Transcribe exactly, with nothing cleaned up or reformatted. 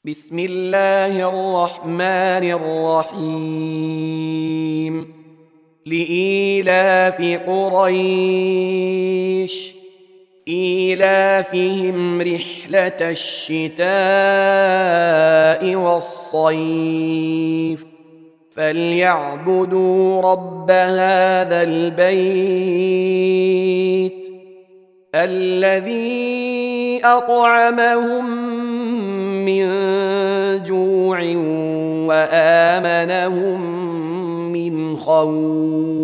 بسم الله الرحمن الرحيم لإيلاف قريش إيلافهم رحلة الشتاء والصيف فليعبدوا رب هذا البيت الذي أطعمهم من جوع وآمنهم من خوف.